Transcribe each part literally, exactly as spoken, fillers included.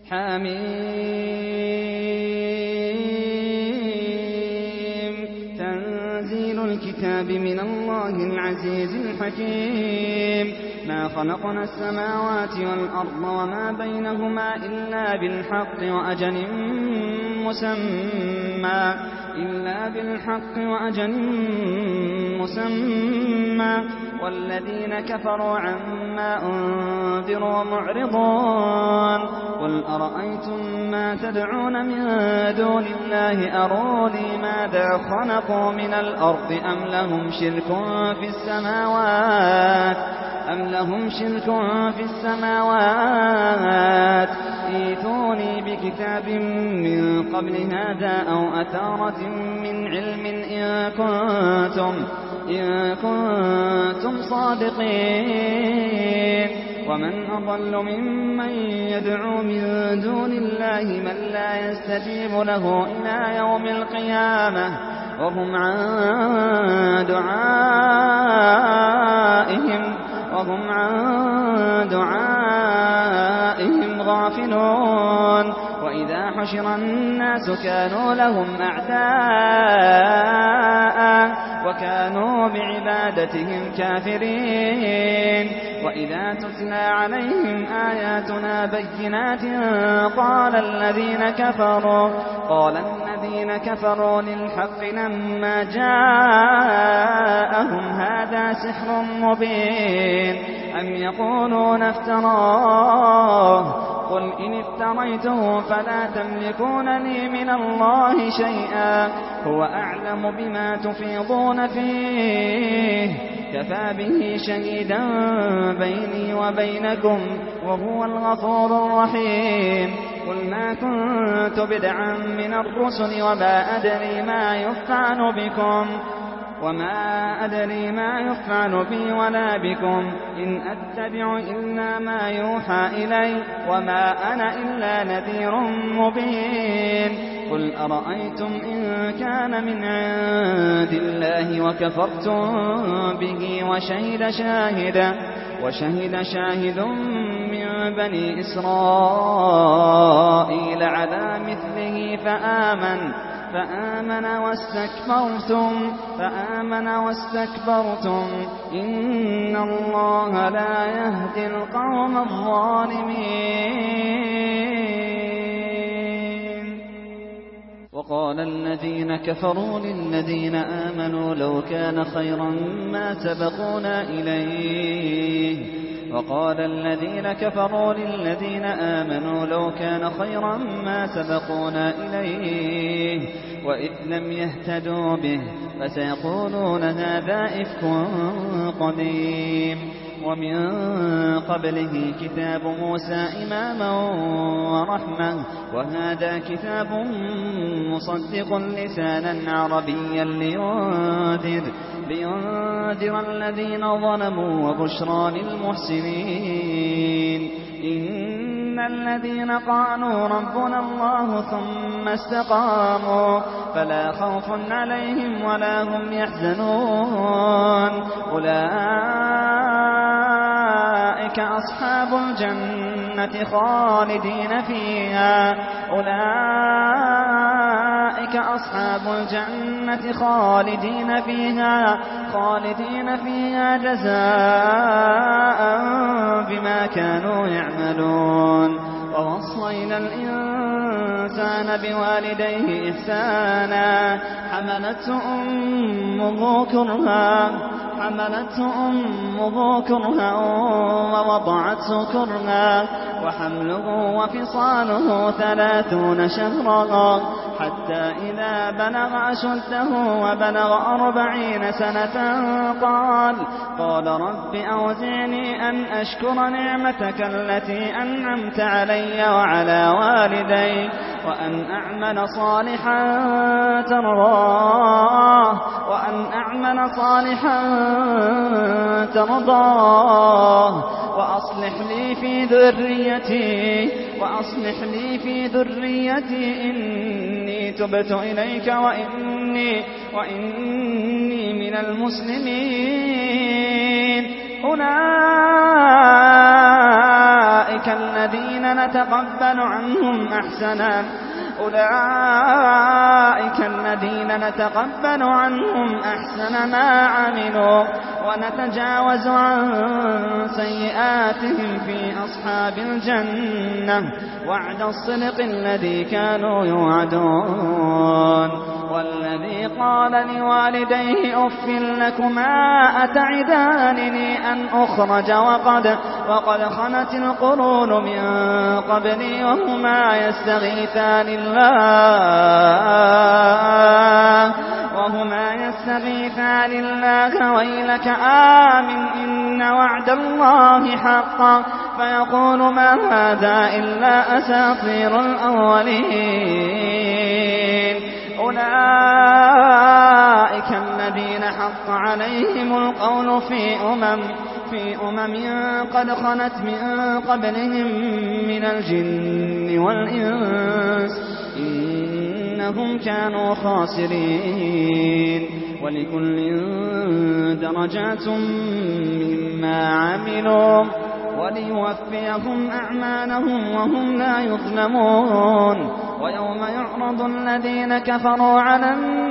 حميم تنزيل الكتاب من الله العزيز الحكيم ما خلقنا السماوات والأرض وما بينهما إلا بالحق وأجل مسمى إلا بالحق وأجل مسمى والذين كفروا عما أنذروا معرضون قل أرأيتم ما تدعون من دون الله أروني ماذا خلقوا من الأرض أم لهم شرك في السماوات أم لهم شرك في السماوات إيتوني بكتاب من قبل هذا أو أثارة من علم إن كنتم, إن كنتم صادقين ومن أضل ممن يدعو من دون الله من لا يستجيب له إلى يوم القيامة وهم عن دعائهم وهم عن دعائهم غافلون وإذا حشر الناس كانوا لهم أعداء وكانوا بعبادتهم كافرين وإذا تتلى عليهم آياتنا بينات قال الذين كفروا قال الذين كفروا للحق لما جاءهم هذا سحر مبين أم يقولون افتراه قل إن افتريته فلا تملكون لي من الله شيئا هو أعلم بما تفيضون فيه كفى به شهيدا بيني وبينكم وهو الغفور الرحيم قل ما كنت بدعا من الرسل وما أدري ما يفعل بكم وما أدري ما يفعل بي ولا بكم إن أتبع إلا ما يوحى إلي وما أنا إلا نذير مبين قل أرأيتم إن كان من عند الله وكفرتم به وشهد شاهد وشهد شاهد من بني إسرائيل على مثله فآمن فآمن واستكبرتم فآمن واستكبرتم إن الله لا يهدي القوم الظالمين وقال الذين كفروا للذين آمنوا لو كان خيرا ما سبقونا إليه وقال الذين كفروا للذين آمنوا لو كان خيرا ما سبقونا إليه وإذ لم يهتدوا به فسيقولون هذا إفك قديم ومن قبله كتاب موسى إماما ورحمة وهذا كتاب مصدق لسانا عربيا لينذر لينذر الذين ظلموا وبشرى للمحسنين إن الذين قالوا ربنا الله ثم استقاموا فلا خوف عليهم ولا هم يحزنون أولئك أصحاب الجنة خالدين فيها أولئك أصحاب الجنة خالدين فيها خالدين فيها جزاء بما كانوا يعملون ووصينا الإنسان بوالديه إحسانا حملته أمه كرها حملته أمه كرها ووضعته كرها وحمله وفصاله ثلاثون شهرا حتى إذا بلغ أشده وبلغ أربعين سنة قال قال رب أوزعني أن أشكر نعمتك التي أنعمت علي وعلى والدي وأن أعمل صالحا ترضاه وأن أعمل صالحا ترضاه وأصلح لي في ذريتي وأصلح لي في ذريتي إني تبت إليك وإني وإني من المسلمين أولئك أولئك الذين نتقبل عنهم أحسنا أولئك الذين نتقبل عنهم أحسن ما عملوا ونتجاوز عن سيئاتهم في أصحاب الجنة وعد الصدق الذي كانوا يوعدون. والذي قال لوالديه أف لكما أتعدانني أن أخرج وقد, وقد خلت القرون من قبلي وهما يستغيثان الله وهما يستغيثان الله ويلك آمن إن وعد الله حق فيقول ما هذا إلا أساطير الأولين. أولئك الذين حق عليهم القول في أمم في أمم قد خلت من قبلهم من الجن والإنس إنهم كانوا خاسرين. ولكل درجات مما عملوا وليوفيهم أعمالهم وهم لا يظلمون. ويوم يعرض الذين كفروا على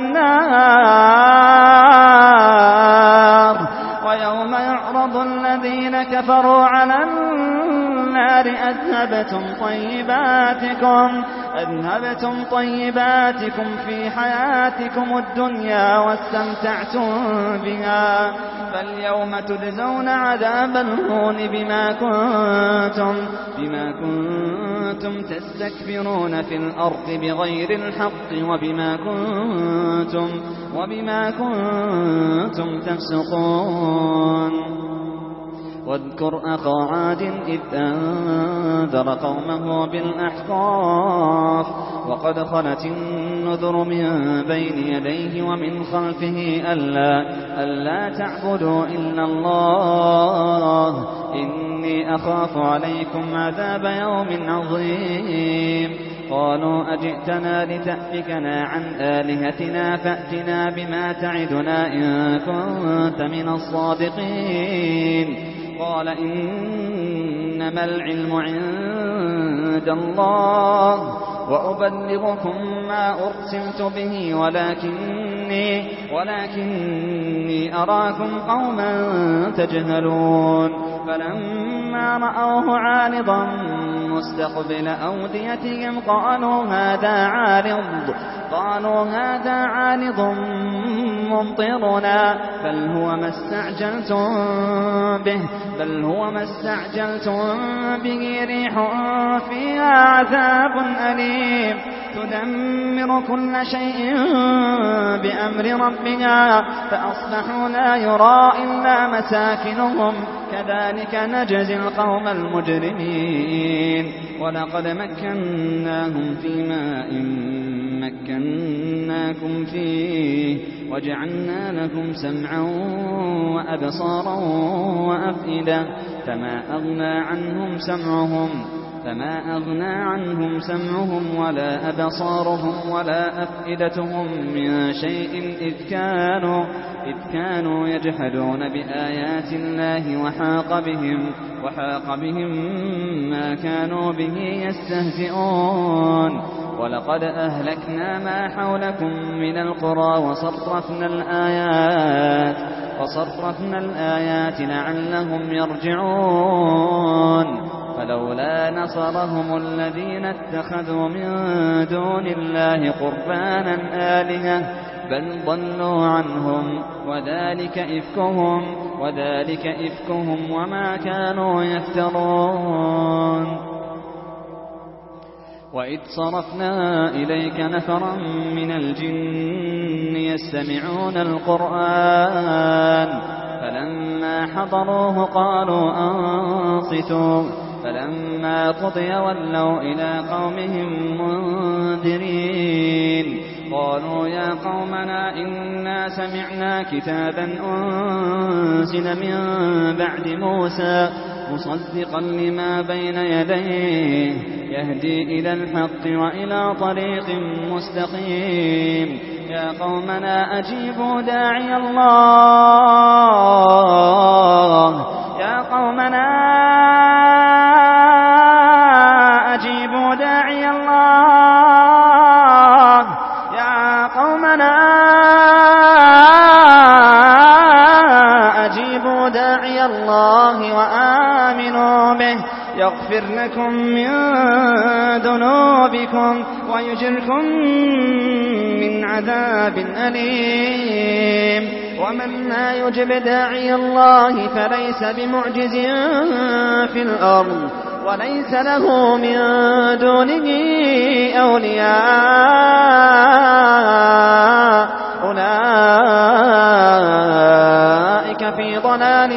النار ويوم يعرض الذين كفروا على النار أذهبتم طيباتكم أذهبتم طيباتكم في حياتكم الدنيا واستمتعتم بها فاليوم تجزون عذاب الهون بما كنتم بما كنتم تستكبرون في الأرض بغير الحق وبما كنتم وبما كنتم تفسقون. واذكر أخا عاد إذ أنذر قومه بالأحقاف وقد خلت النذر من بين يديه ومن خلفه ألا, ألا تعبدوا إلا الله إني أخاف عليكم عذاب يوم عظيم. قالوا أجئتنا لتأفكنا عن آلهتنا فأتنا بما تعدنا إن كنت من الصادقين. قال إنما العلم عند الله وأبلغكم ما أرسلت به ولكني, ولكني أراكم قوما تجهلون. فلما رأوه عارضا مستقبل أوديتهم قالوا هذا عارض قالوا هذا عارض ممطرنا بل هو ما استعجلتم به بل هو ما استعجلتم به ريح فيها عذاب أليم تدمر كل شيء بأمر ربها فأصبحوا لا يرى إلا مساكنهم كذلك نجزي القوم المجرمين. ولقد مكناهم في ماء مكناكم فيه وجعلنا لكم سمعا وأبصارا وأفئدة فما أغنى عنهم سمعهم فما أغنى عنهم سمعهم ولا أبصارهم ولا أفئدتهم من شيء إذ كانوا, إذ كانوا يجحدون بآيات الله وحاق بهم, وحاق بهم ما كانوا به يستهزئون. ولقد أهلكنا ما حولكم من القرى وصرفنا الآيات, وصرفنا الآيات لعلهم يرجعون. فلولا نصرهم الذين اتخذوا من دون الله قربانا آلهة بل ضلوا عنهم وذلك إفكهم, وذلك إفكهم وما كانوا يفترون. وإذ صرفنا إليك نفرا من الجن يستمعون القرآن فلما حضروه قالوا أنصتوا فلما قضي ولوا إلى قومهم منذرين. قالوا يا قومنا إنا سمعنا كتابا أنزل من بعد موسى مصدقا لما بين يديه يهدي إلى الحق وإلى طريق مستقيم. يا قومنا أجيبوا داعي الله يا قومنا أجيبوا داعي الله يا قومنا أجيبوا داعي الله وآمنوا به يغفر لكم من ذنوبكم ويجركم من عذاب أليم ومن لا يجب داعي الله فليس بمعجز في الأرض وليس له من دونه أولياء أولئك في ضلال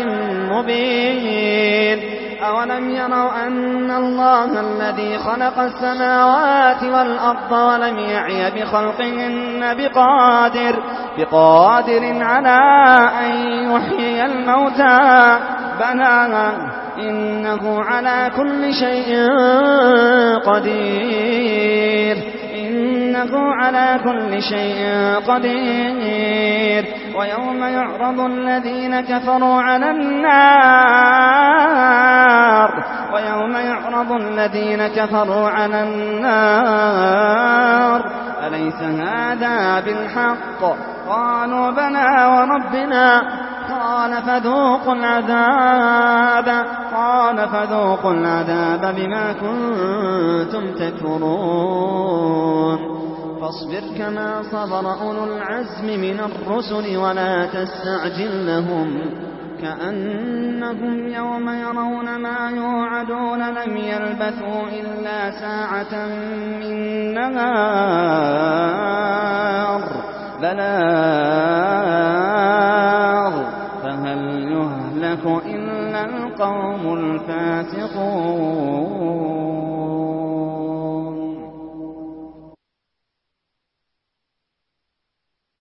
مبين أولم يروا أن الله الذي خلق السماوات والأرض ولم يعي بخلقهن بقادر بقادر على أن يحيي الموتى بلى إنه على كل شيء قدير إنه على كل شيء قدير ويوم يعرض الذين كفروا على النار ويوم يعرض الذين كفروا على النار أليس هذا بالحق قالوا بلى وربنا قال فذوقوا العذاب قال فذوقوا العذاب بما كنتم تكفرون فاصبر كما صبر أولو العزم من الرسل ولا تستعجل لهم كأنهم يوم يرون ما يوعدون لم يلبثوا إلا ساعة من نهار بلاغ فهل يهلك إلا القوم الفاسقون.